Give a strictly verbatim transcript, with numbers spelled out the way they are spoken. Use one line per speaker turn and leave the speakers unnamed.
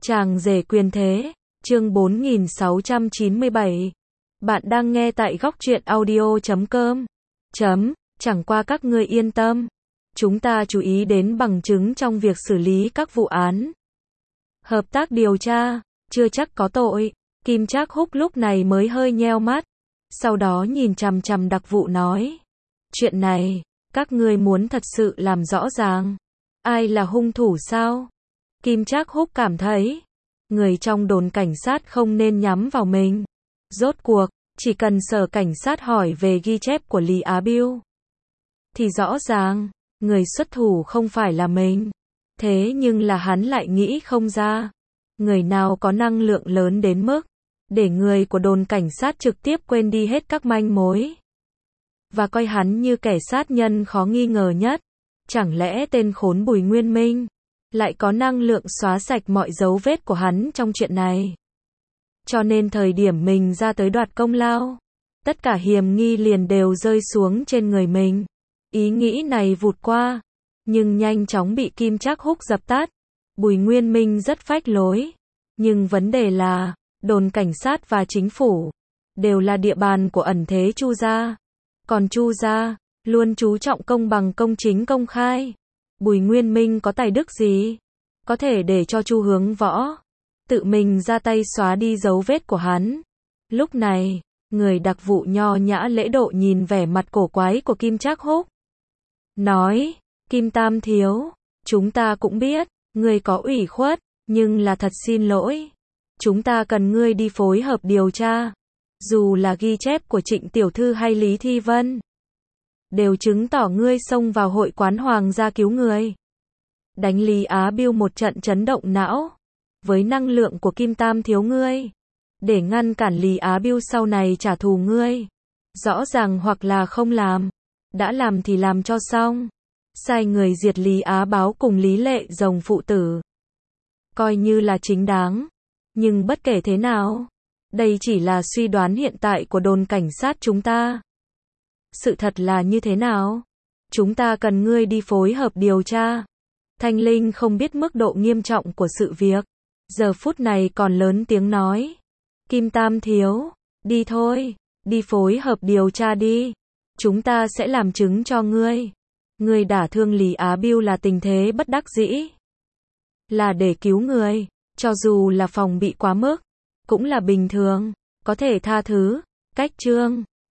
Chàng rể quyền thế, chương bốn nghìn sáu trăm chín mươi bảy. Bạn đang nghe tại góc truyện audio chấm com. Chấm, chẳng qua các ngươi yên tâm. Chúng ta chú ý đến bằng chứng trong việc xử lý các vụ án. Hợp tác điều tra, chưa chắc có tội. Kim Trác Húc lúc này mới hơi nheo mắt. Sau đó nhìn chằm chằm đặc vụ nói. Chuyện này, các ngươi muốn thật sự làm rõ ràng. Ai là hung thủ sao? Kim Trác Húc cảm thấy, người trong đồn cảnh sát không nên nhắm vào mình. Rốt cuộc, chỉ cần sở cảnh sát hỏi về ghi chép của Lý Á Biêu, thì rõ ràng, người xuất thủ không phải là mình. Thế nhưng là hắn lại nghĩ không ra. Người nào có năng lượng lớn đến mức, để người của đồn cảnh sát trực tiếp quên đi hết các manh mối. Và coi hắn như kẻ sát nhân khó nghi ngờ nhất. Chẳng lẽ tên khốn Bùi Nguyên Minh lại có năng lượng xóa sạch mọi dấu vết của hắn trong chuyện này. Cho nên thời điểm mình ra tới đoạt công lao, tất cả hiểm nghi liền đều rơi xuống trên người mình. Ý nghĩ này vụt qua, nhưng nhanh chóng bị Kim Trác Húc dập tắt. Bùi Nguyên Minh rất phách lối, nhưng vấn đề là, đồn cảnh sát và chính phủ đều là địa bàn của ẩn thế Chu gia. Còn Chu gia luôn chú trọng công bằng, công chính, công khai. Bùi Nguyên Minh có tài đức gì có thể để cho Chu Hướng Võ tự mình ra tay xóa đi dấu vết của hắn? Lúc này, người đặc vụ nho nhã lễ độ nhìn vẻ mặt cổ quái của Kim Trác Húc, nói, Kim Tam thiếu, chúng ta cũng biết, ngươi có ủy khuất, nhưng là thật xin lỗi. Chúng ta cần ngươi đi phối hợp điều tra. Dù là ghi chép của Trịnh Tiểu Thư hay Lý Thi Vân, đều chứng tỏ ngươi xông vào hội quán hoàng gia cứu người, đánh Lý Á Biêu một trận chấn động não. Với năng lượng của Kim Tam thiếu ngươi, để ngăn cản Lý Á Biêu sau này trả thù ngươi, rõ ràng hoặc là không làm, đã làm thì làm cho xong. Sai người diệt Lý Á Báo cùng Lý Lệ Rồng phụ tử, coi như là chính đáng. Nhưng bất kể thế nào, đây chỉ là suy đoán hiện tại của đồn cảnh sát chúng ta. Sự thật là như thế nào? Chúng ta cần ngươi đi phối hợp điều tra. Thanh Linh không biết mức độ nghiêm trọng của sự việc, giờ phút này còn lớn tiếng nói. Kim Tam thiếu, đi thôi, đi phối hợp điều tra đi. Chúng ta sẽ làm chứng cho ngươi. Ngươi đả thương Lý Á Biêu là tình thế bất đắc dĩ, là để cứu người, cho dù là phòng bị quá mức, cũng là bình thường, có thể tha thứ. Cách chương